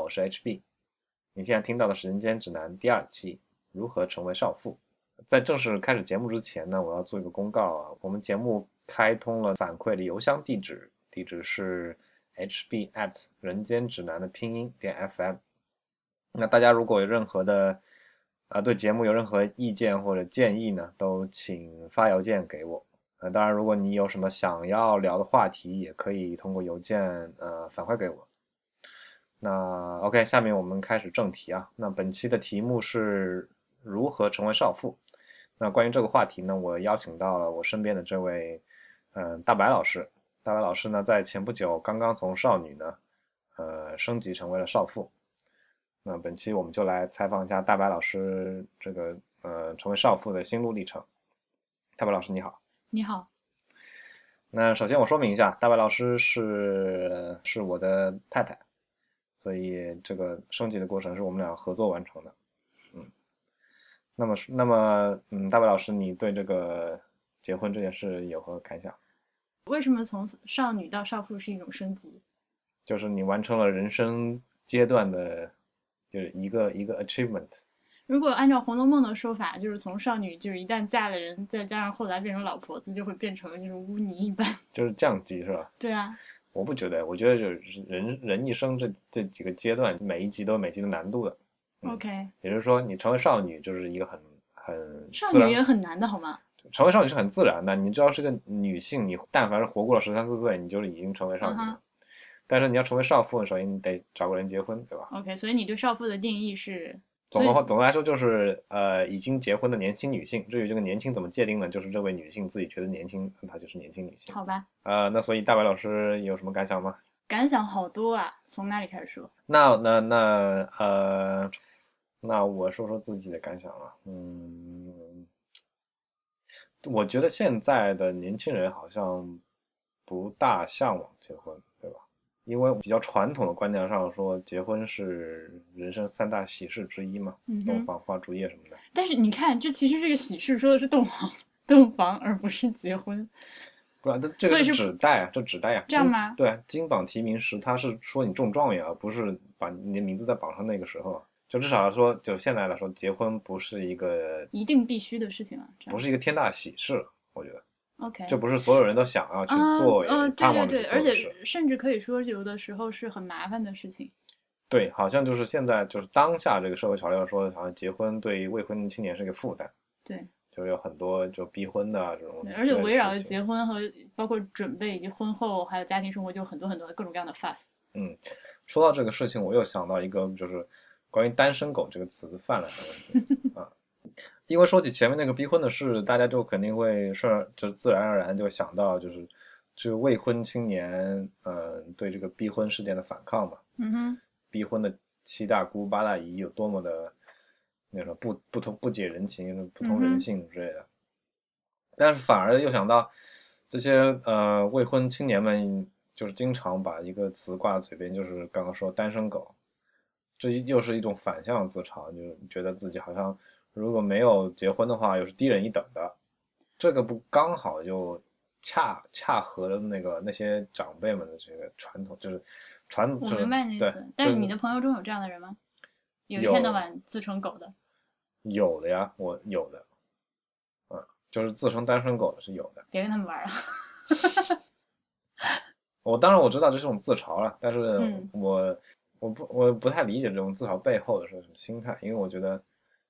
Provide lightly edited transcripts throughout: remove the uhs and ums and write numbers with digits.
是 HB。你现在听到的是《人间指南》第2期，如何成为少妇。在正式开始节目之前呢，我要做一个公告啊，我们节目开通了反馈的邮箱地址，地址是 hb@ 人间指南的拼音.fm。那大家如果有任何的对节目有任何意见或者建议呢，都请发邮件给我。当然，如果你有什么想要聊的话题，也可以通过邮件反馈给我。那 OK， 下面我们开始正题啊。那本期的题目是如何成为少妇。那关于这个话题呢，我邀请到了我身边的这位大白老师。大白老师呢，在前不久刚刚从少女呢升级成为了少妇。那本期我们就来采访一下大白老师这个成为少妇的心路历程。大白老师你好。 你好。 那首先我说明一下，大白老师是我的太太，所以这个升级的过程是我们俩合作完成的。那么大白老师，你对这个结婚这件事有何感想？ 为什么从少女到少妇是一种升级？ 就是你完成了人生阶段的，就是一个 achievement。 如果按照《红楼梦》的说法，就是从少女，就是一旦嫁了人，再加上后来变成老婆子，就会变成就是污泥一般。 就是降级是吧？ 对啊。 我不觉得，我觉得就是人一生这几个阶段，每一集都有每集的难度的。 OK。 也就是说，你成为少女就是一个很少自然， 女也很难的好吗？ 成为少女是很自然的，你只要是个女性，你但凡是活过了13、14岁，你就已经成为少女了。但是你要成为少妇，首先你得找个人结婚，对吧 ？OK， 所以你对少妇的定义是？ 总的来说就是已经结婚的年轻女性。至于这个年轻怎么界定呢？就是这位女性自己觉得年轻，她就是年轻女性。 好吧。 那所以大白老师有什么感想吗？ 感想好多啊，从哪里开始说？ 那我说说自己的感想啊。我觉得现在的年轻人好像不大向往结婚，对吧？因为比较传统的观念上说，结婚是人生3大喜事之一嘛，洞房花烛夜什么的。 但是你看，这其实这个喜事说的是洞房，而不是结婚。 不然，这个是指代啊，这指代啊。 这样吗？ 对，金榜题名时，他是说你中状元，而不是把你的名字在榜上那个时候。就至少来说，就现在来说，结婚不是一个一定必须的事情啊， 不是一个天大喜事，我觉得。 OK， 就不是所有人都想要去做，盼望对，而且甚至可以说有的时候是很麻烦的事情。 对，好像就是现在就是当下这个社会潮流说，好像结婚对未婚青年是个负担。 对， 就是有很多就逼婚的这种。 而且围绕着结婚和包括准备以及婚后还有家庭生活，就很多各种各样的 fuss。 说到这个事情，我又想到一个就是关于单身狗这个词泛滥的问题啊。因为说起前面那个逼婚的事，大家就肯定会就自然而然就想到就是未婚青年对这个逼婚事件的反抗嘛。逼婚的7大姑8大姨有多么的那种不解人情、不通人性之类的。但是反而又想到这些未婚青年们就是经常把一个词挂在嘴边，就是刚刚说单身狗，这又是一种反向自嘲，就觉得自己好像如果没有结婚的话，又是低人一等的。这个不刚好就恰合了那些长辈们的这个传统，就是我明白那意思。但是你的朋友中有这样的人吗？有一天到晚自称狗的？ 有的呀，我有的。就是自称单身狗的是有的。 别跟他们玩了。 当然我知道这是种自嘲了，但是我不太理解这种自嘲背后的是什么心态，因为我觉得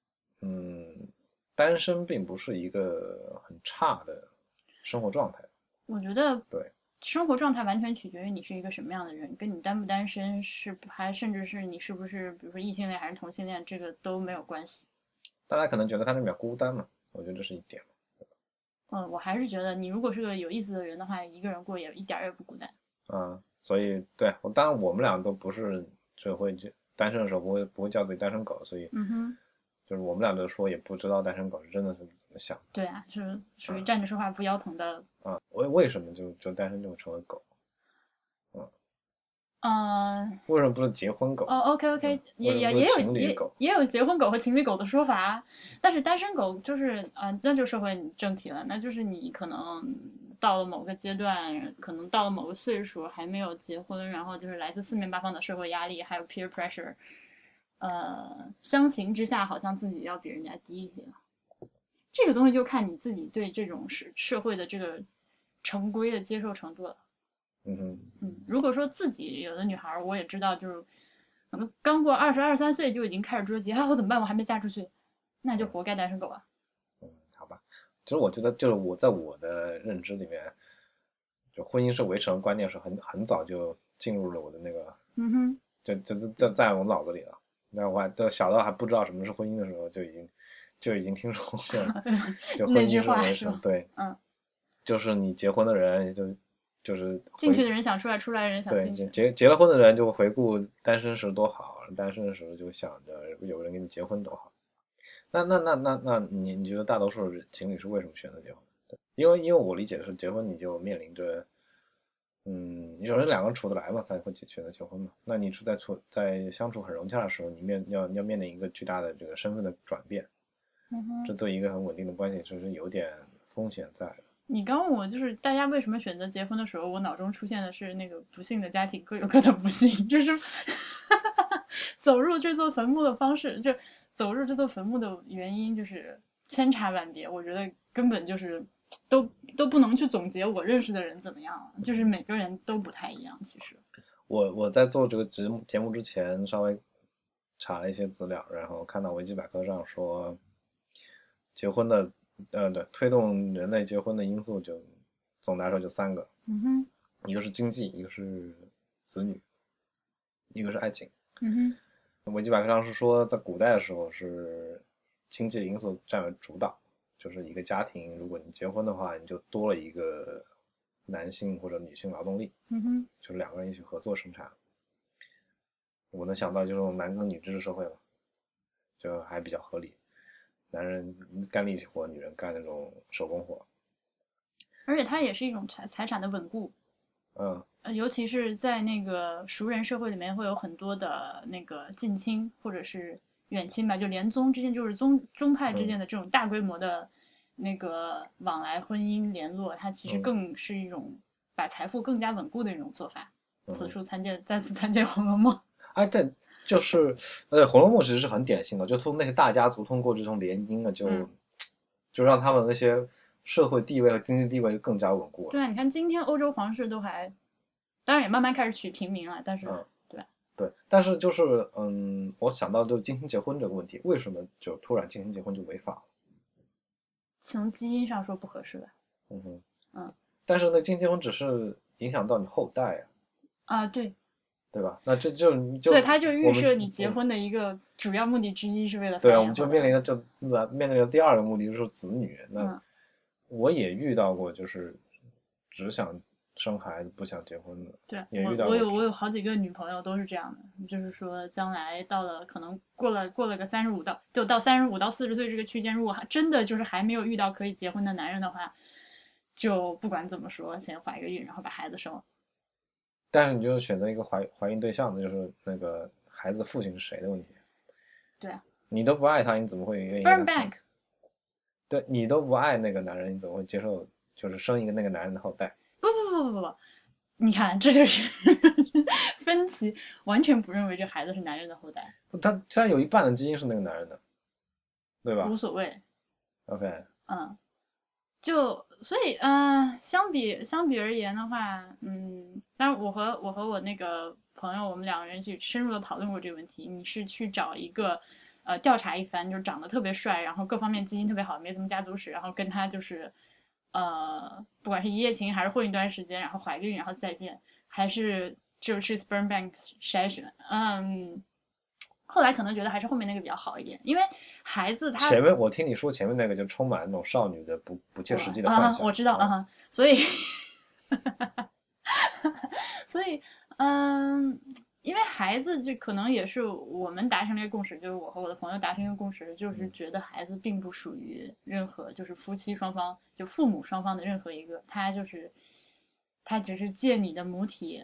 单身并不是一个很差的生活状态。 我觉得对， 生活状态完全取决于你是一个什么样的人，跟你单不单身还甚至是你是不是比如说异性恋还是同性恋，这个都没有关系。 大家可能觉得他是比较孤单嘛，我觉得这是一点。 我还是觉得你如果是个有意思的人的话，一个人过也一点也不孤单。 所以对，当然我们俩都不是就会单身的时候不会叫自己单身狗，所以就是我们俩都说也不知道单身狗是真的是怎么想的。 对啊，是属于站着说话不腰疼的。 为什么就单身就会成为狗？ 为什么不是结婚狗？ OK OK， 为什么不是情侣狗？ 也有结婚狗和情侣狗的说法，但是单身狗就是那就社会正题了，那就是你可能到了某个阶段，可能到了某个岁数还没有结婚，然后就是来自四面八方的社会压力，还有 peer pressure，相形之下好像自己要比人家低一些。这个东西就看你自己对这种社会的这个成规的接受程度了。如果说自己有的女孩，我也知道，就是可能刚过22、23岁就已经开始捉急啊，我怎么办？我还没嫁出去，那就活该单身狗啊。 好吧。其实我觉得，就是我在我的认知里面，就婚姻是围城观念是很早就进入了我的那个，就在我脑子里了。那我还小到还不知道什么是婚姻的时候，就已经听说过，就婚姻是围城，对，就是你结婚的人就是进去的人想出来，出来的人想进去。 对，结了婚的人就会回顾单身时多好，单身的时候就想着有人跟你结婚多好。那你觉得大多数情侣是为什么选择结婚？因为我理解的是，结婚你就面临着，你首先两个人处得来嘛，才会选择结婚嘛。那你在相处很融洽的时候，你要面临一个巨大的这个身份的转变，这对一个很稳定的关系是有点风险在的。 你刚问我就是大家为什么选择结婚的时候，我脑中出现的是那个不幸的家庭各有各的不幸，就是走入这座坟墓的方式，就走入这座坟墓的原因就是千差万别。我觉得根本就是都不能去总结我认识的人怎么样，就是每个人都不太一样。其实我在做这个节目之前稍微查了一些资料，然后看到维基百科上说，结婚的对，推动人类结婚的因素就总的来说就3个，一个是经济，一个是子女，一个是爱情。维基百科上是说，在古代的时候是经济因素占为主导，就是一个家庭，如果你结婚的话，你就多了一个男性或者女性劳动力，就是2个人一起合作生产。我能想到就是男耕女织的社会嘛，就还比较合理。男人干力气活，女人干那种手工活， 而且它也是一种财产的稳固。尤其是在那个熟人社会里面，会有很多的那个近亲或者是远亲吧，就连宗之间，就是宗派之间的这种大规模的那个往来婚姻联络，它其实更是一种把财富更加稳固的一种做法。此处再次参见《红楼梦》。 哎，但就是红楼梦》其实是很典型的，就从那些大家族通过这种联姻啊，就让他们那些社会地位和经济地位就更加稳固了。 对啊，你看今天欧洲皇室都还，当然也慢慢开始娶平民了，但是对，但是就是我想到就近亲结婚这个问题，为什么就突然近亲结婚就违法了？ 从基因上说不合适的。 但是呢，近亲结婚只是影响到你后代啊，对吧？那这就所以他就预设你结婚的一个主要目的之一是为了对啊，我们就面临的第2个目的就是子女。那我也遇到过，就是只想生孩子不想结婚的。 对， 也遇到过我有好几个女朋友都是这样的，就是说将来到了可能过了个35到35到40岁这个区间，如果真的就是还没有遇到可以结婚的男人的话，就不管怎么说，先怀个孕，然后把孩子生了。 但是你就选择一个怀孕对象，就是那个孩子父亲是谁的问题。 对啊， 你都不爱他，你怎么会愿意 ？Sperm bank。 对，你都不爱那个男人，你怎么会接受就是生一个那个男人的后代？ 不，你看这就是分歧，完全不认为这孩子是男人的后代。 他有一半的基因是那个男人的，对吧？ 无所谓。 OK。 所以相比而言的话，当然我和我那个朋友，我们2个人去深入的讨论过这个问题。你是去找一个调查一番，就是长得特别帅，然后各方面基因特别好，没什么家族史，然后跟他就是不管是一夜情还是混一段时间，然后怀个孕然后再见，还是就是 sperm bank 筛选，后来可能觉得还是后面那个比较好一点，因为孩子他前面我听你说前面那个就充满那种少女的不切实际的幻想。 我知道所以所以因为孩子就可能也是我们达成了一个共识，就是我和我的朋友达成一个共识，就是觉得孩子并不属于任何就是夫妻双方就父母双方的任何一个，他只是借你的母体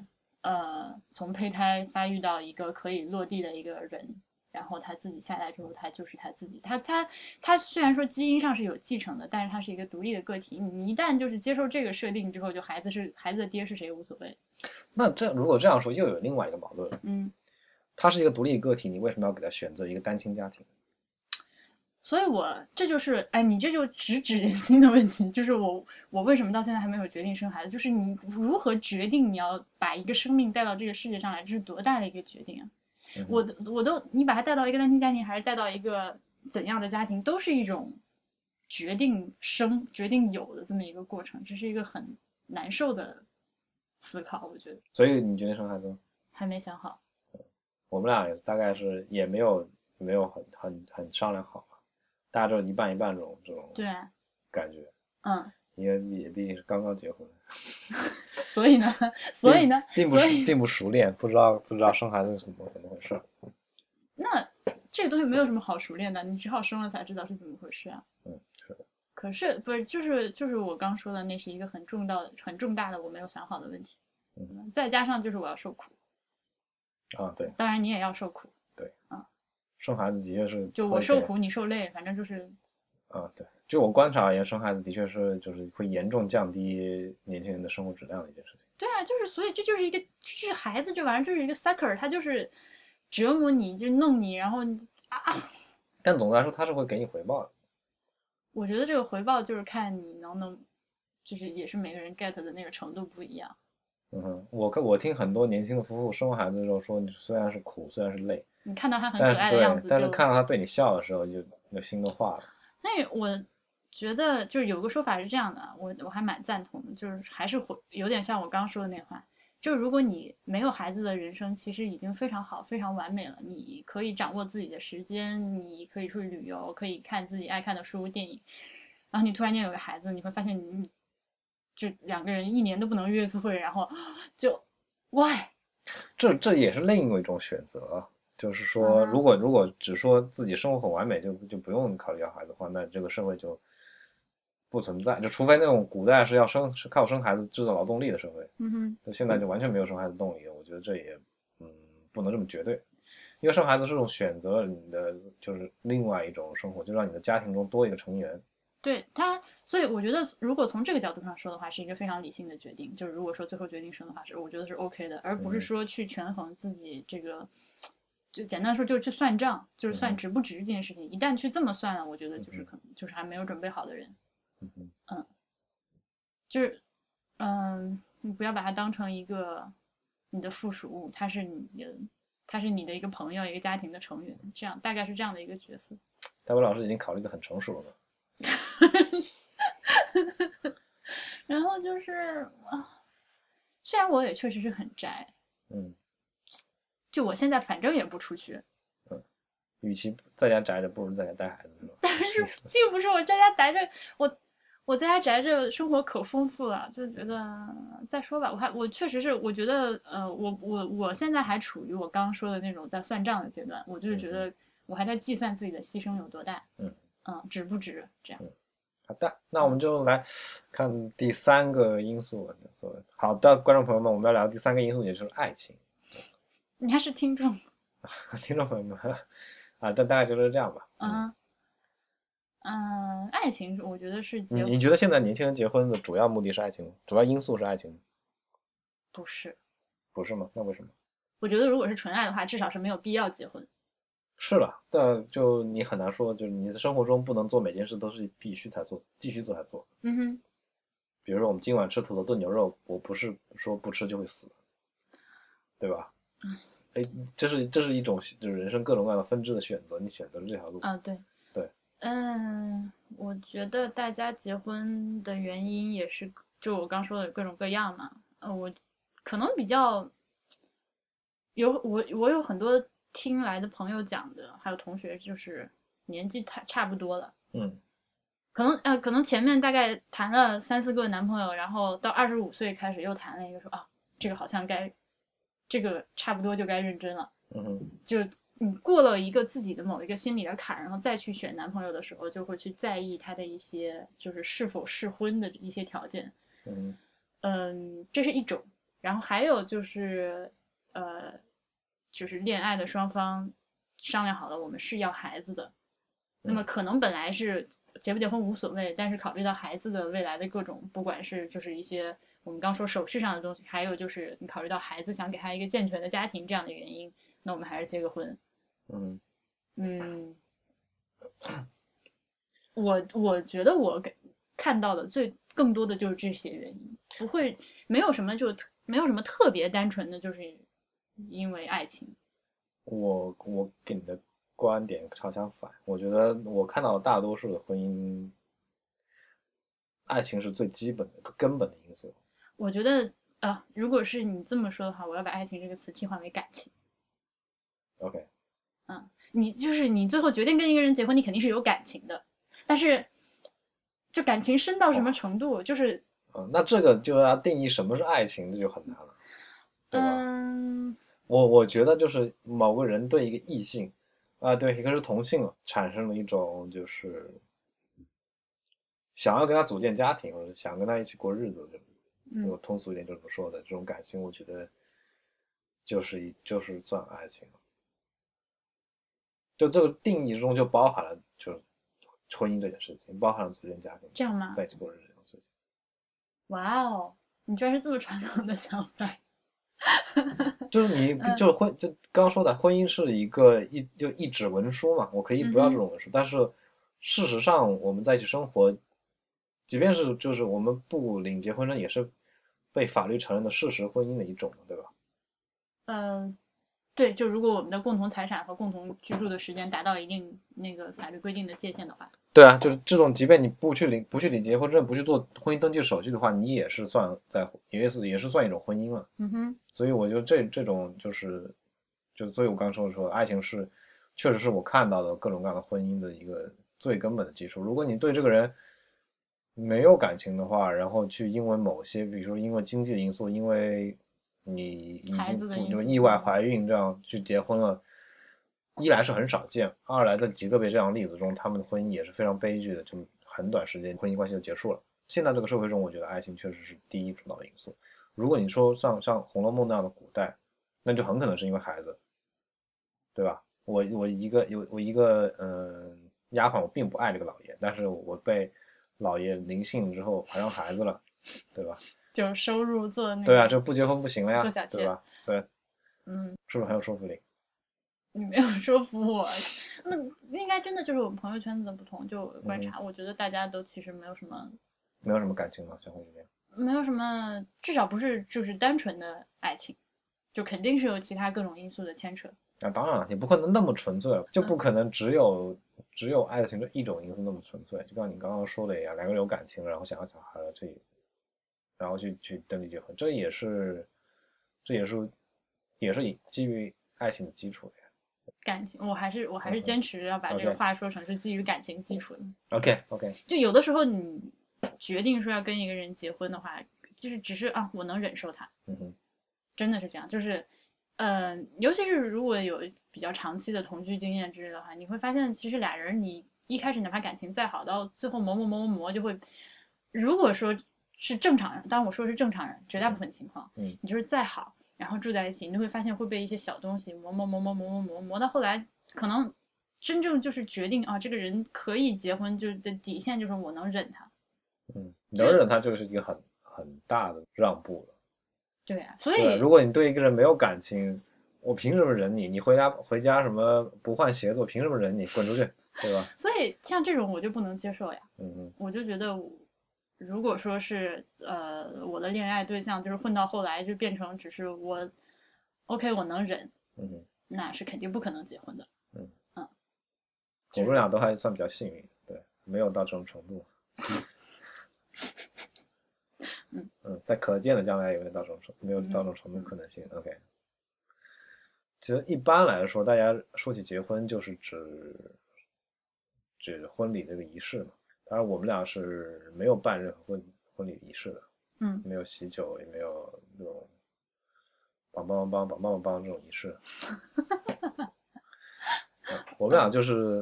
从胚胎发育到一个可以落地的一个人，然后他自己下来之后，他就是他自己。他虽然说基因上是有继承的，但是他是一个独立的个体。你一旦就是接受这个设定之后，就孩子的爹是谁无所谓。 那如果这样说，又有另外一个矛盾了。他是一个独立个体，你为什么要给他选择一个单亲家庭？ 所以这就是你这就直指人心的问题，就是我为什么到现在还没有决定生孩子？就是你如何决定你要把一个生命带到这个世界上来，这是多大的一个决定啊！你把他带到一个单亲家庭，还是带到一个怎样的家庭，都是一种决定有的这么一个过程，这是一个很难受的思考，我觉得。 所以你决定生孩子吗？ 还没想好。 我们俩大概是也没有很商量好。大家就一半一半这种对感觉，因为也毕竟是刚刚结婚， 所以呢， 并不熟练，不知道生孩子是怎么回事。 那这个东西没有什么好熟练的，你只好生了才知道是怎么回事啊。 是的。 可是不是就是我刚说的，那是一个很重大的我没有想好的问题。再加上就是我要受苦。 对。 当然你也要受苦。 对。生孩子的确是， 就我受苦你受累，反正就是对，就我观察而言，生孩子的确是就是会严重降低年轻人的生活质量的一件事情。 对啊，就是所以这就是一个，就是孩子这玩意儿就是一个 sucker， 他就是折磨你，就弄你，然后但总的来说，他是会给你回报的。 我觉得这个回报就是看你能不能，就是也是每个人 get 的那个程度不一样。 我听很多年轻的夫妇生完孩子之后说，你虽然是苦，虽然是累。 你看到他很可爱的样子， 但是看到他对你笑的时候，就心都化了。 那我觉得就是有个说法是这样的，我还蛮赞同的，就是还是有点像我刚刚说的那话，就是如果你没有孩子的人生，其实已经非常好、非常完美了。你可以掌握自己的时间，你可以出去旅游，可以看自己爱看的书、电影。然后你突然间有个孩子，你会发现你就两个人1年都不能约一次会，然后就 why？ 这也是另一种选择。就是说，如果只说自己生活很完美，就不用考虑要孩子的话，那这个社会就不存在。就除非那种古代是靠生孩子制造劳动力的社会，现在就完全没有生孩子动力。我觉得这也不能这么绝对，因为生孩子是种选择，你的就是另外一种生活，就让你的家庭中多一个成员。 对所以我觉得如果从这个角度上说的话，是一个非常理性的决定。就是如果说最后决定生的话，我觉得是 OK 的，而不是说去权衡自己这个。就简单说，就是去算账，就是算值不值这件事情。一旦去这么算了，我觉得就是可能就是还没有准备好的人。就是你不要把它当成一个你的附属物，他是你的一个朋友，一个家庭的成员，这样大概是这样的一个角色。 戴维老师已经考虑得很成熟了呢。 然后就是虽然我也确实是很宅，就我现在反正也不出去， 与其在家宅着，不如在家带孩子，是吧？ 但是并不是我在家宅着，我在家宅着生活可丰富了，就觉得再说吧。我确实是，我觉得我现在还处于我刚刚说的那种在算账的阶段，我就是觉得我还在计算自己的牺牲有多大，值不值这样。 好的，那我们就来看第3个因素。好的，观众朋友们，我们要聊第3个因素，也就是爱情。 你还是听众， 听众朋友们这大概就是这样吧。 爱情我觉得是你觉得现在年轻人结婚的主要目的是爱情吗？主要因素是爱情吗？ 不是。 不是吗？那为什么？ 我觉得如果是纯爱的话，至少是没有必要结婚。 是了，但就你很难说，就是你的生活中不能做每件事都是必须继续做才做。比如说我们今晚吃土豆炖牛肉，我不是说不吃就会死，对吧？这是一种就是人生各种各样的分支的选择，你选择了这条路。 对。 对。 我觉得大家结婚的原因也是，就我刚说的各种各样嘛。我可能比较我有很多听来的朋友讲的，还有同学，就是年纪差不多了。可能前面大概谈了3、4个男朋友，然后到25岁开始又谈了一个，说这个好像这个差不多就该认真了。就你过了一个自己的某一个心理的坎，然后再去选男朋友的时候，就会去在意他的一些就是是否适婚的一些条件。这是一种。 然后还有就是就是恋爱的双方商量好了，我们是要孩子的。那么可能本来是结不结婚无所谓，但是考虑到孩子的未来的各种，不管是就是一些我们刚说手续上的东西，还有就是你考虑到孩子想给他一个健全的家庭这样的原因，那我们还是结个婚。嗯，我觉得我看到的更多的就是这些原因，不会没有什么没有什么特别单纯的，就是因为爱情。 我给你的观点超相反，我觉得我看到的大多数的婚姻，爱情是最基本的根本的因素。 我觉得如果是你这么说的话，我要把爱情这个词替换为感情。 OK， 你就是你最后决定跟一个人结婚，你肯定是有感情的，但是就感情深到什么程度，就是那这个就要定义什么是爱情，这就很难了，对吧？我觉得就是某个人对一个异性，对，一个是同性产生了一种就是想要跟他组建家庭，或者想跟他一起过日子，我通俗一点就这么说的，这种感情，我觉得就是算爱情了。就这个定义之中就包含了就是婚姻这件事情，包含了组建家庭， 这样吗？ 在一起过日子这种事情。 哇哦，你居然是这么传统的想法。 就是你就是就刚刚说的，婚姻是一个一纸文书嘛，我可以不要这种文书，但是事实上我们在一起生活，即便是就是我们不领结婚证，也是被法律承认的事实婚姻的一种，对吧？ 对，就如果我们的共同财产和共同居住的时间达到一定那个法律规定的界限的话， 对啊，就是这种，即便你不去领结婚证，不去做婚姻登记手续的话，你也是算也是算一种婚姻了。所以我觉得这种所以我刚说爱情确实是我看到的各种各样的婚姻的一个最根本的基础。如果你对这个人没有感情的话，然后去因为某些，比如说因为经济的因素，因为你已经就意外怀孕这样去结婚了，一来是很少见，二来在极个别这样的例子中，他们的婚姻也是非常悲剧的，就很短时间婚姻关系就结束了。现在这个社会中，我觉得爱情确实是第一主导的因素。如果你说像《红楼梦》那样的古代，那就很可能是因为孩子，对吧？我一个丫鬟，我并不爱这个老爷，但是我被老爷临幸之后怀上孩子了，对吧？ 就是收入做那个， 对啊，这不结婚不行了呀， 做小妾， 对吧？对，是不是很有说服力？ 你没有说服我，那应该真的就是我们朋友圈子的不同。就观察，我觉得大家都其实没有什么感情了，相互之间没有什么，至少不是就是单纯的爱情，就肯定是有其他各种因素的牵扯。 当然了，也不可能那么纯粹了，就不可能只有爱情这一种因素那么纯粹。就像你刚刚说的一样，两个人有感情，然后想要小孩了，然后去登记结婚，这也是基于爱情的基础的呀。 感情，我还是坚持要把这个话说成是基于感情基础的。 OK， 就有的时候你决定说要跟一个人结婚的话，就是只是我能忍受他，真的是这样。就是，尤其是如果有比较长期的同居经验之类的话，你会发现其实俩人你一开始哪怕感情再好，到最后磨就会，如果说是正常人，当然我说的是正常人，绝大部分情况，你就是再好。然后住在一起，你就会发现会被一些小东西磨到后来，可能真正就是决定这个人可以结婚，就是的底线就是我能忍他。 能忍他就是一个很大的让步了。 对啊，所以如果你对一个人没有感情，我凭什么忍你？你回家什么不换鞋子，我凭什么忍你？滚出去，对吧？ 所以像这种我就不能接受呀。我就觉得如果说是我的恋爱对象就是混到后来就变成只是我 OK 我能忍，那是肯定不可能结婚的。 我们俩都还算比较幸运，对，没有到这种程度。在可见的将来有没有到这种程度可能性？OK。其实一般来说，大家说起结婚就是指婚礼这个仪式嘛。当然，我们俩是没有办任何婚礼仪式的，没有喜酒，也没有这种梆梆梆梆梆梆梆这种仪式。我们俩就是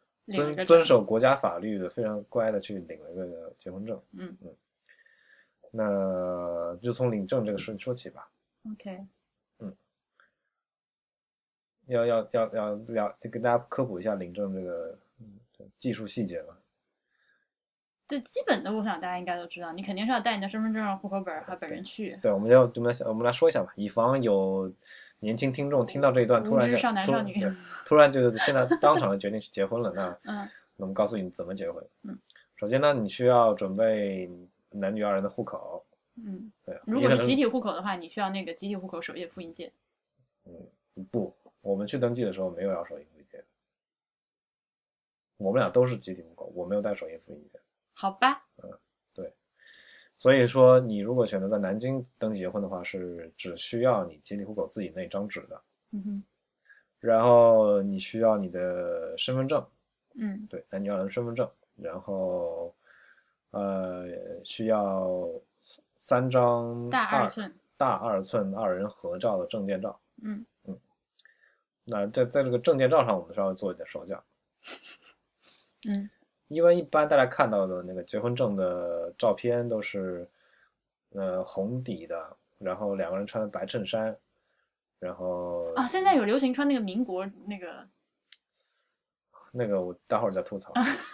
遵守国家法律的，非常乖的去领了一个结婚证。 那就从领证这个事说起吧。 OK， 要聊，就跟大家科普一下领证这个技术细节吧。 最基本的，我想大家应该都知道，你肯定是要带你的身份证、户口本和本人去。 对，我们来说一下吧，以防有年轻听众听到这一段突然无知少男少女， 突然就现在当场决定去结婚了， 嗯， 那我们告诉你怎么结婚。 嗯， 首先呢，你需要准备男女二人的户口。 嗯， 对， 如果是集体户口的话，你需要那个集体户口首页复印件。 不，我们去登记的时候没有要手印复印件，我们俩都是集体户口，我没有带手印复印件。 好吧。 对，所以说你如果选择在南京登记结婚的话，是只需要你集体户口自己那张纸的。 嗯哼。 然后你需要你的身份证。对，男女二人身份证，然后需要3张大2寸 2人合照的证件照。 嗯， 那在这个证件照上，我们稍微做一点手脚。因为一般大家看到的那个结婚证的照片都是红底的，然后2个人穿的白衬衫，然后啊，现在有流行穿那个民国那个我待会儿再吐槽。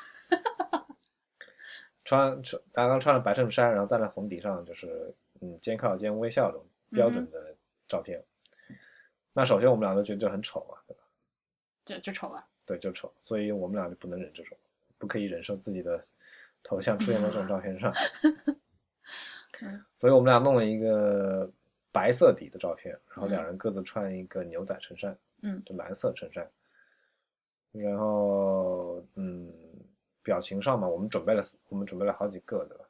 大家穿了白衬衫，然后站在红底上，就是肩靠肩微笑这种标准的照片。那首先我们俩都觉得这很丑啊，对吧？ 就丑啊。 对，就丑，所以我们俩就不能忍这种，不可以忍受自己的头像出现在这种照片上。所以我们俩弄了一个白色底的照片，然后2人各自穿一个牛仔衬衫，就蓝色衬衫。然后表情上嘛，我们准备了好几个，对吧？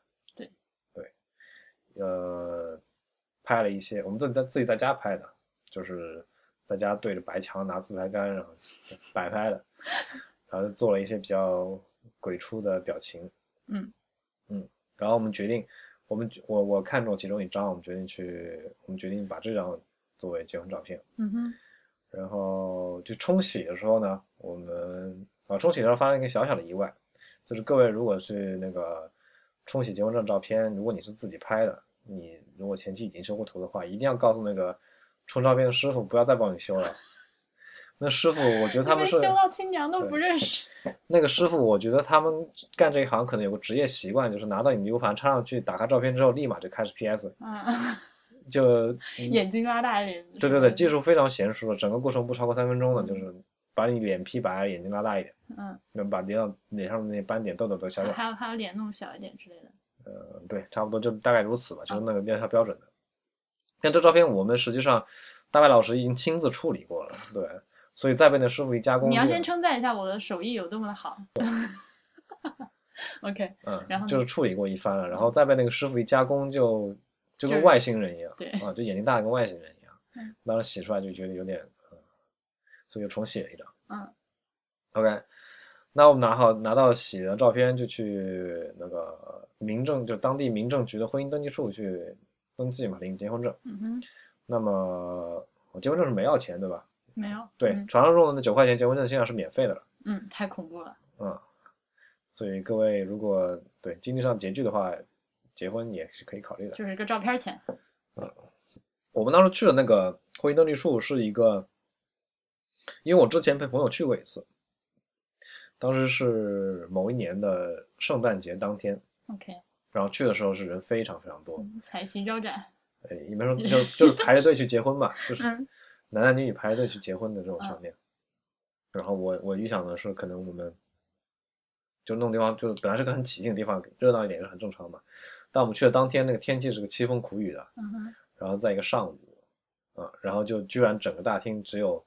对，拍了一些，我们自己在家拍的，就是在家对着白墙拿自拍杆，然后摆拍的，然后做了一些比较鬼畜的表情。然后我们决定，我看中其中一张，我们决定把这张作为结婚照片。然后就冲洗的时候呢，我们冲洗的时候发生一个小小的意外，就是各位如果去那个冲洗结婚证照片，如果你是自己拍的，你如果前期已经修过图的话，一定要告诉那个冲照片的师傅不要再帮你修了。那师傅我觉得他们是修到亲娘都不认识。 那个师傅我觉得他们干这一行可能有个职业习惯，就是拿到你的 U 盘插上去，打开照片之后立马就开始 PS。就眼睛拉大一点。 对，技术非常娴熟的，整个过程不超过3分钟的，就是把你脸 P 白，眼睛拉大一点，能把脸上的那些斑点痘痘都消掉， 还有脸弄小一点之类的。 对，差不多就大概如此吧，就是那个比较标准的。但这照片我们实际上大白老师已经亲自处理过了，对，所以再被那师傅一加工， 你要先称赞一下我的手艺有多么的好。OK，然后就是处理过一番了，然后再被那个师傅一加工就跟外星人一样， 对就眼睛大的跟外星人一样。当时洗出来就觉得有点，所以就重洗了一张。OK， 那我们拿到洗的照片就去那个就当地民政局的婚姻登记处去登记嘛，领结婚证。那么我结婚证是没要钱对吧？ 没有。 对，传说中的那9块钱结婚证现在是免费的了。 太恐怖了。 所以各位如果对经济上拮据的话，结婚也是可以考虑的， 就是一个照片钱。 我们当时去的那个婚姻登记处是一个，因为我之前陪朋友去过一次，当时是某一年的圣诞节当天。 OK， 然后去的时候是人非常非常多， 彩旗招展。 一般说就是排着队去结婚嘛，就是男女排着队去结婚的这种场面。然后我预想的是，可能我们就那种地方，就本来是个很起劲的地方，热闹一点是很正常嘛。但我们去的当天，那个天气是个凄风苦雨的，然后在一个上午，然后就居然整个大厅只有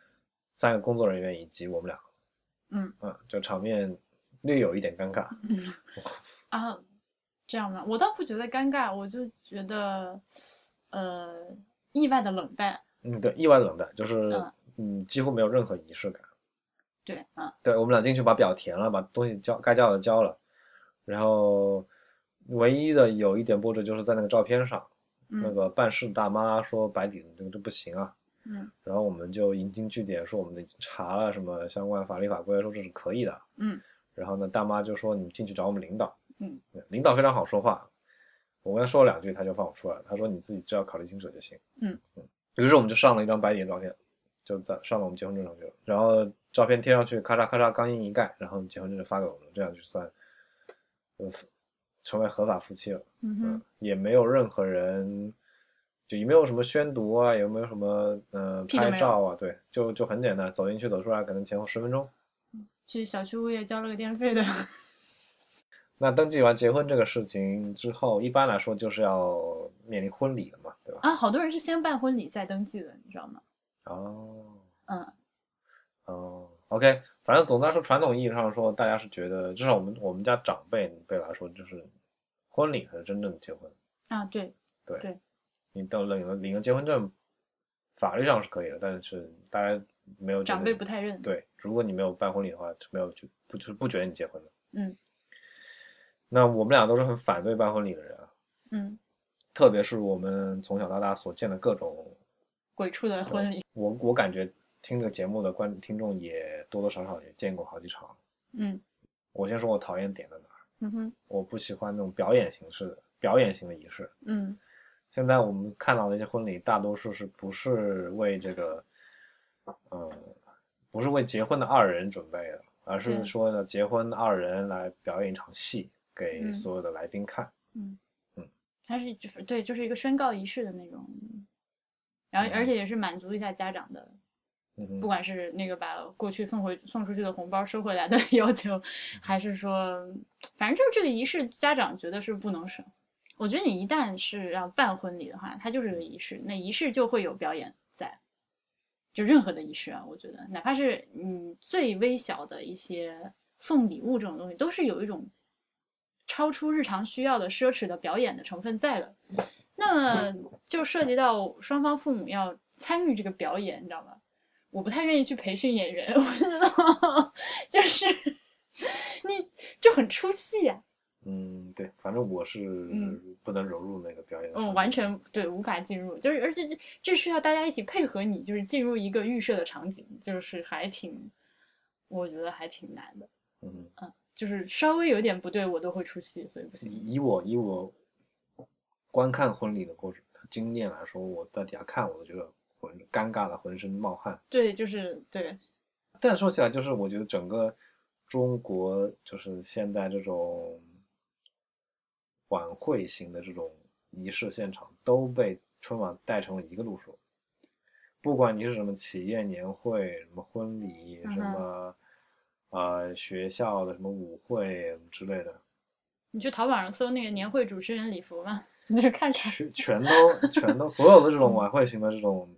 3个工作人员以及我们俩，就场面略有一点尴尬。 这样吗？我倒不觉得尴尬，我就觉得，意外的冷淡。 对，意外的冷淡，就是几乎没有任何仪式感。对，我们俩进去把表填了，把东西该交的交了，然后唯一的有一点波折就是在那个照片上，那个办事大妈说白底这不行啊，然后我们就引经据典说我们查了什么相关法律法规，说这是可以的，然后呢大妈就说你进去找我们领导，领导非常好说话， 我跟他说了2句，他就放我出来了。他说你自己只要考虑清楚就行。 嗯。 于是我们就上了一张白底的照片，就上了我们结婚证上去了。然后照片贴上去，咔嚓咔嚓，钢印一盖，然后结婚证就发给我们了，这样就算成为合法夫妻了。也没有任何人，就也没有什么宣读啊，也没有什么拍照啊，对，就很简单，走进去走出来，可能前后10分钟。 去小区物业交了个电费的。 那登记完结婚这个事情之后，一般来说就是要面临婚礼了嘛，对吧？ 啊，好多人是先办婚礼再登记的，你知道吗？ OK，反正总的来说，传统意义上说，大家是觉得，至少我们家长辈来说，就是婚礼才是真正的结婚啊。对， 你等领个结婚证，法律上是可以的，但是大家没有长辈不太认。 对，如果你没有办婚礼的话，没有不觉得你结婚了。那我们俩都是很反对办婚礼的人啊。特别是我们从小到大所见的各种鬼畜的婚礼。 我感觉听这个节目的听众也多多少少也见过好几场。我先说我讨厌点在哪儿。我不喜欢那种表演型的仪式。现在我们看到的一些婚礼，大多数是不是为这个不是为结婚的2人准备的，而是说呢，结婚2人来表演一场戏给所有的来宾看。 它是就是一个宣告仪式的那种，然后而且也是满足一下家长的，不管是那个把过去送出去的红包收回来的要求，还是说，反正就是这个仪式，家长觉得是不能省。我觉得你一旦是要办婚礼的话，它就是个仪式，那仪式就会有表演在，就任何的仪式啊，我觉得哪怕是最微小的一些送礼物这种东西，都是有一种超出日常需要的奢侈的表演的成分在的。那么就涉及到双方父母要参与这个表演，你知道吗？我不太愿意去培训演员，我觉得就是你就很出戏啊。 对，反正我是不能融入那个表演。 完全对，无法进入，就是而且这需要大家一起配合你，就是进入一个预设的场景，就是我觉得还挺难的。就是稍微有点不对，我都会出戏，所以不行。 以我观看婚礼的过程经验来说，我在底下看，我都觉得尴尬的浑身冒汗。 对，就是对。 但说起来，就是我觉得整个中国就是现在这种晚会型的这种仪式现场都被春晚带成了一个路数，不管你是什么企业年会、什么婚礼、什么学校的什么舞会之类的， 你去淘宝上搜那个年会主持人礼服嘛，你就看出来， 全都所有的这种晚会型的这种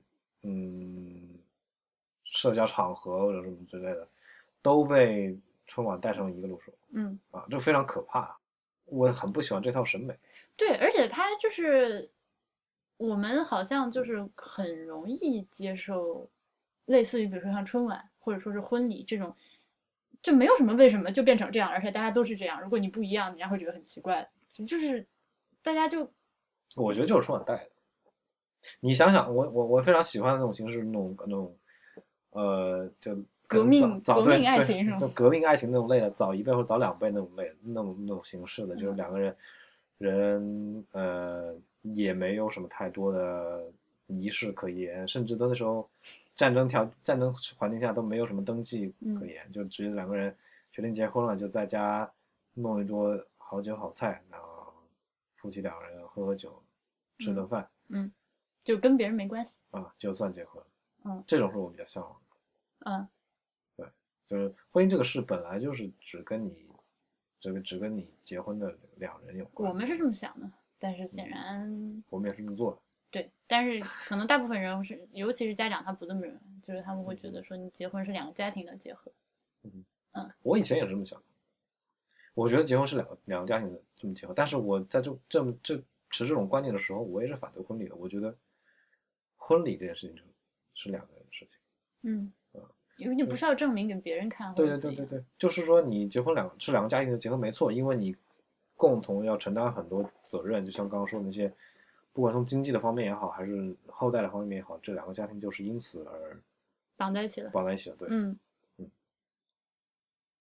社交场合或者什么之类的，都被春晚带成了一个路数。这非常可怕，我很不喜欢这套审美。 对，而且它就是我们好像就是很容易接受，类似于比如说像春晚或者说是婚礼这种，就没有什么为什么就变成这样，而且大家都是这样。如果你不一样，人家会觉得很奇怪。就是大家就， 我觉得就是春晚带的。你想想，我非常喜欢的那种形式，那种就革命爱情是吗？ 就革命爱情那种类的，早1倍或早2倍那种类那种形式的，就是2个人也没有什么太多的仪式可言，甚至那时候战争环境下都没有什么登记可言，就直接2个人决定结婚了，就在家弄一桌好酒好菜，然后夫妻2人喝酒，吃顿饭， 就跟别人没关系就算结婚。这种是我比较向往的。 对，就是婚姻这个事本来就是只跟你结婚的2人有关。 我们是这么想的，但是显然我们也是这么做的。 对，但是可能大部分人尤其是家长，他不这么认为，就是他们会觉得说你结婚是2个家庭的结合。 我以前也是这么想的，我觉得结婚是两个家庭的这么结合，但是我在持这种观念的时候，我也是反对婚礼的。我觉得婚礼这件事情是2个人的事情。 因为你不是要证明给别人看。 对，就是说你结婚是2个家庭的结合没错，因为你共同要承担很多责任，就像刚刚说的那些，不管从经济的方面也好，还是后代的方面也好，这2个家庭就是因此而绑在一起了。 对。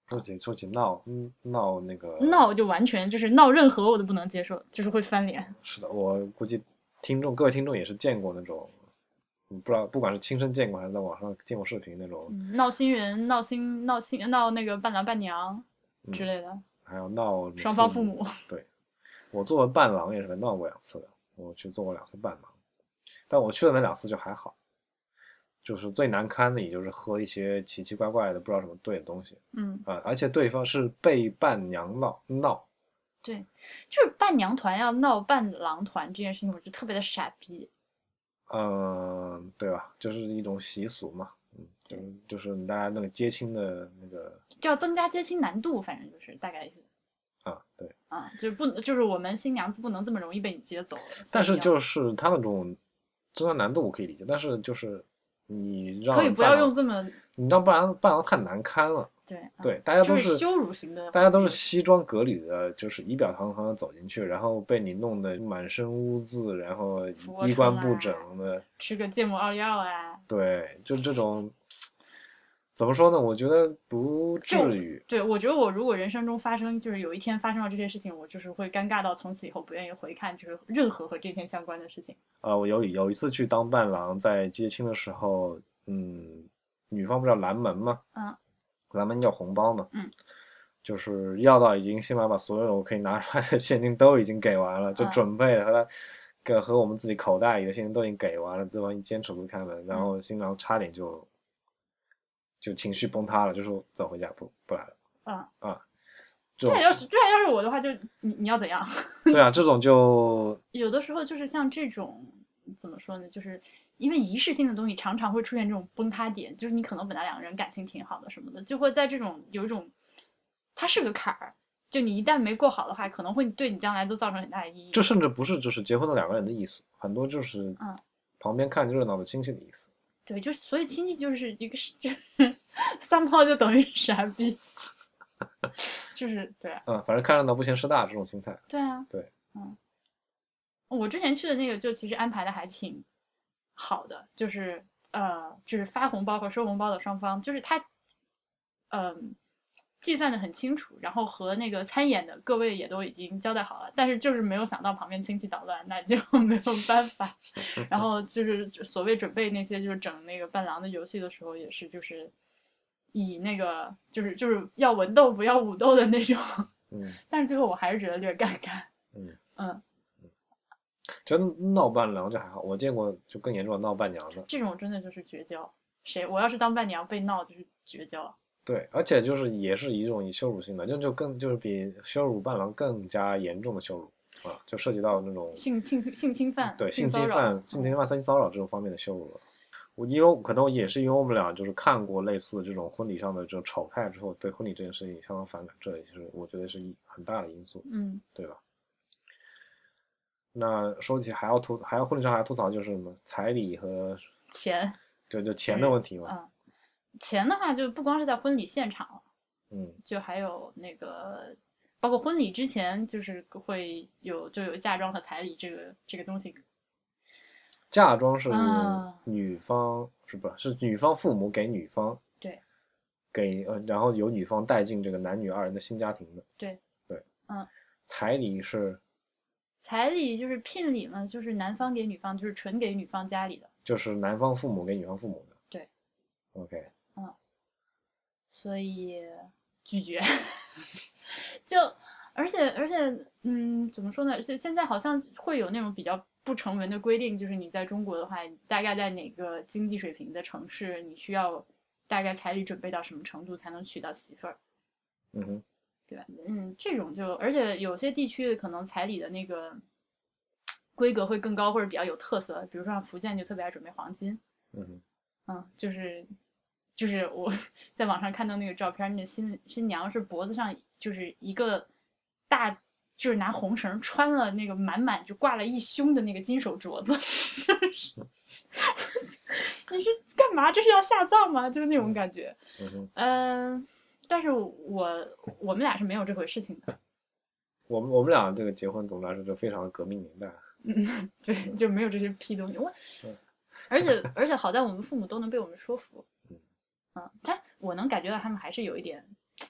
说起闹闹那个闹就完全就是闹任何我都不能接受，就是会翻脸。 是的，我估计各位听众也是见过那种，不知道不管是亲身见过还是在网上见过视频那种， 闹新人、闹那个伴郎伴娘之类的， 还有闹双方父母。 对，我作为伴郎也是被闹过2次的，我去做过2次伴郎，但我去的那2次就还好。就是最难堪的，也就是喝一些奇奇怪怪的不知道什么兑的东西，而且对方是被伴娘闹， 对，就是伴娘团要闹伴郎团这件事情，我觉得特别的傻逼。 对吧？就是一种习俗嘛，就是大家那个接亲的那个， 就要增加接亲难度，反正就是大概意思。 对就是我们新娘子不能这么容易被你接走。 但是就是他那种增加难度我可以理解，但是就是你让可以不要用这么， 你让伴郎太难堪了。对，大家都是羞辱型的， 大家都是西装革履的，就是仪表堂堂的走进去，然后被你弄得满身污渍，然后衣冠不整的， 吃个芥末奥利奥啊。 对，就这种，怎么说呢？我觉得不至于。 对，我觉得我如果人生中就是有一天发生了这些事情，我就是会尴尬到从此以后不愿意回看就是任何和这天相关的事情。 我有一次去当伴郎，在接亲的时候，女方不是要拦门吗？咱们要红包嘛，就是要到已经新郎把所有可以拿出来的现金都已经给完了，就准备了和我们自己口袋里的现金都已经给完了，对方坚持不开门，然后新郎差点就情绪崩塌了，就说走回家不来了。 这要是我的话，就你要怎样？ 对啊，这种就有的时候就是像这种怎么说呢，就是因为仪式性的东西常常会出现这种崩塌点，就是你可能本来2个人感情挺好的什么的，就会在这种有一种它是个坎儿，就你一旦没过好的话，可能会对你将来都造成很大的意义。 这甚至不是就是结婚的2个人的意思，很多就是旁边看热闹的亲戚的意思。 对，就是所以亲戚就是一个三炮就等于傻逼，就是对反正看热闹不嫌事大这种心态。 对啊， 对， 我之前去的那个就其实安排的还挺好的，就是发红包和收红包的双方，就是他计算的很清楚，然后和那个参演的各位也都已经交代好了，但是就是没有想到旁边亲戚捣乱，那就没有办法。然后就是所谓准备那些就是整那个伴郎的游戏的时候，也是就是以那个就是要文斗不要武斗的那种。但是最后我还是觉得略尴尬。 真闹伴郎就还好，我见过就更严重的闹伴娘的。 这种真的就是绝交。我要是当伴娘被闹就是绝交。 对，而且就是也是一种以羞辱性的，就是比羞辱伴郎更加严重的羞辱就涉及到那种性侵犯， 对性侵犯、性骚扰这种方面的羞辱了。因为可能也是因为我们俩就是看过类似这种婚礼上的这种丑态之后，对婚礼这件事情相当反感，这也是我觉得是很大的因素，对吧？那说起还要婚礼上还要吐槽就是什么彩礼和钱， 就钱的问题嘛。 钱的话就不光是在婚礼现场了，就还有那个包括婚礼之前就是会有嫁妆和彩礼这个东西。 嫁妆是女方是女方父母给女方对然后由女方带进这个男女2人的新家庭的。 对， 彩礼就是聘礼嘛，就是男方给女方，就是纯给女方家里的， 就是男方父母给女方父母的。 对 ，OK， 所以拒绝。而且怎么说呢？现在好像会有那种比较不成文的规定，就是你在中国的话，大概在哪个经济水平的城市，你需要大概彩礼准备到什么程度才能娶到媳妇儿。对吧？这种而且有些地区可能彩礼的那个规格会更高，或者比较有特色，比如说像福建就特别爱准备黄金。就是我在网上看到那个照片，那新娘是脖子上就是一个大，就是拿红绳穿了那个满就挂了一胸的那个金手镯子。你是干嘛？这是要下葬吗？就是那种感觉。但是我们俩是没有这回事情的。 我们俩这个结婚总的来说就非常的革命年代。 对，就没有这些屁东西。而且好在我们父母都能被我们说服。但我能感觉到他们还是有一点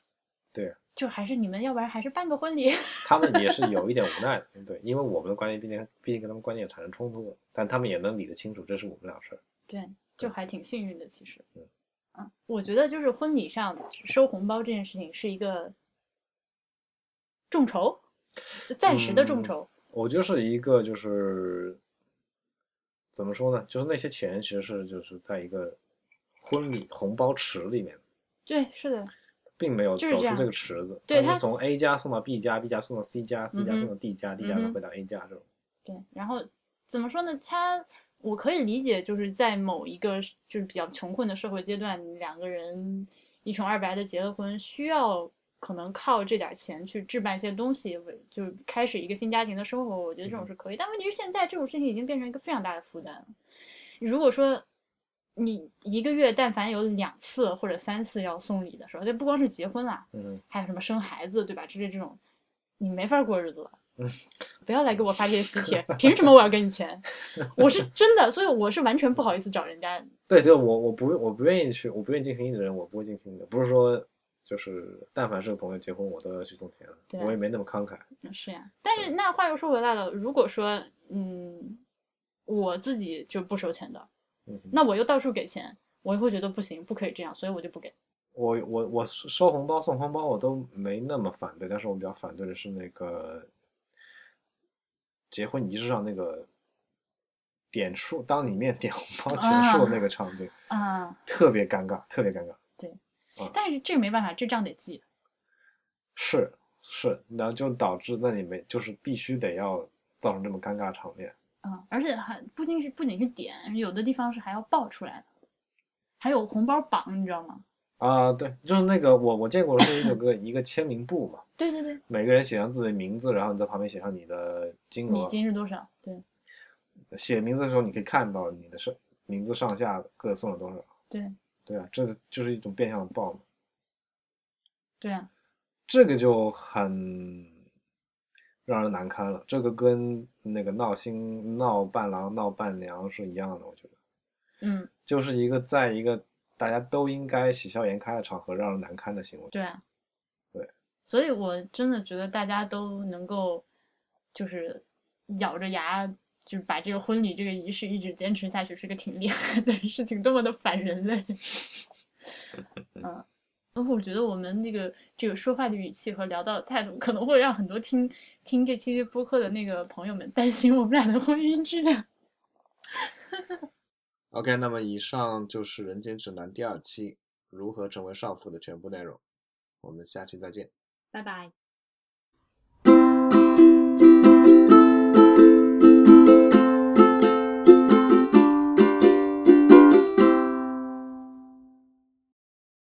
对， 就还是你们要不然还是办个婚礼。 他们也是有一点无奈的，对，因为我们的观念毕竟跟他们观念产生冲突了，但他们也能理得清楚这是我们俩事儿。 对，就还挺幸运的其实。 嗯， 我觉得就是婚礼上收红包这件事情是一个众筹，暂时的众筹。 我就是一个就是怎么说呢，就是那些钱其实是就是在一个婚礼红包池里面， 对，是的， 并没有就是这样走出这个池子， 对它它是从 A 家送到 B 家，B 家送到 C 家，C 家送到 D 家，D 家再回到 A 家这种。 对，然后怎么说呢？我可以理解，就是在某一个就是比较穷困的社会阶段，两个人一穷二白的结了婚，需要可能靠这点钱去置办一些东西，就是开始一个新家庭的生活。我觉得这种是可以，但问题是现在这种事情已经变成一个非常大的负担了。如果说你一个月但凡有2次或者3次要送礼的时候，这不光是结婚啦，还有什么生孩子，对吧？之类这种，你没法过日子了。不要来给我发这些喜帖，凭什么我要给你钱？我是真的，所以我是完全不好意思找人家。 对，我不愿意去，我不愿意进行一的人，我不会进行的。不是说就是但凡是个朋友结婚，我都要去送钱，我也没那么慷慨。 是呀，但是那话又说回来了，如果说我自己就不收钱的，那我又到处给钱，我也会觉得不行，不可以这样，所以我就不给。 我收红包送红包我都没那么反对，但是我比较反对的是那个结婚仪式上那个点数，当你面点红包结束的那个场景特别尴尬，特别尴尬。 对，但是这个没办法，这账得记。 是，然后就导致那你没就是必须得要造成这么尴尬的场面。 而且不仅是点，有的地方是还要报出来的，还有红包榜，你知道吗？ 对，就是那个我见过是一个签名簿嘛， 对对对， 每个人写上自己的名字，然后你在旁边写上你的金额， 你金是多少？对， 写名字的时候你可以看到你的名字上下各送了多少。对啊，这就是一种变相的报嘛。 对啊， 这个就很让人难堪了，这个跟那个闹伴郎闹伴娘是一样的，我觉得。就是在一个大家都应该喜笑颜开的场合让人难堪的行为。 对啊， 对， 所以我真的觉得大家都能够就是咬着牙就是把这个婚礼这个仪式一直坚持下去，是个挺厉害的事情，多么的反人类。我觉得我们这个说话的语气和聊到的态度，可能会让很多听这期播客的那个朋友们担心我们俩的婚姻质量。 OK， 那么以上就是《人间指南》第2期如何成为少妇的全部内容，我们下期再见， 拜拜。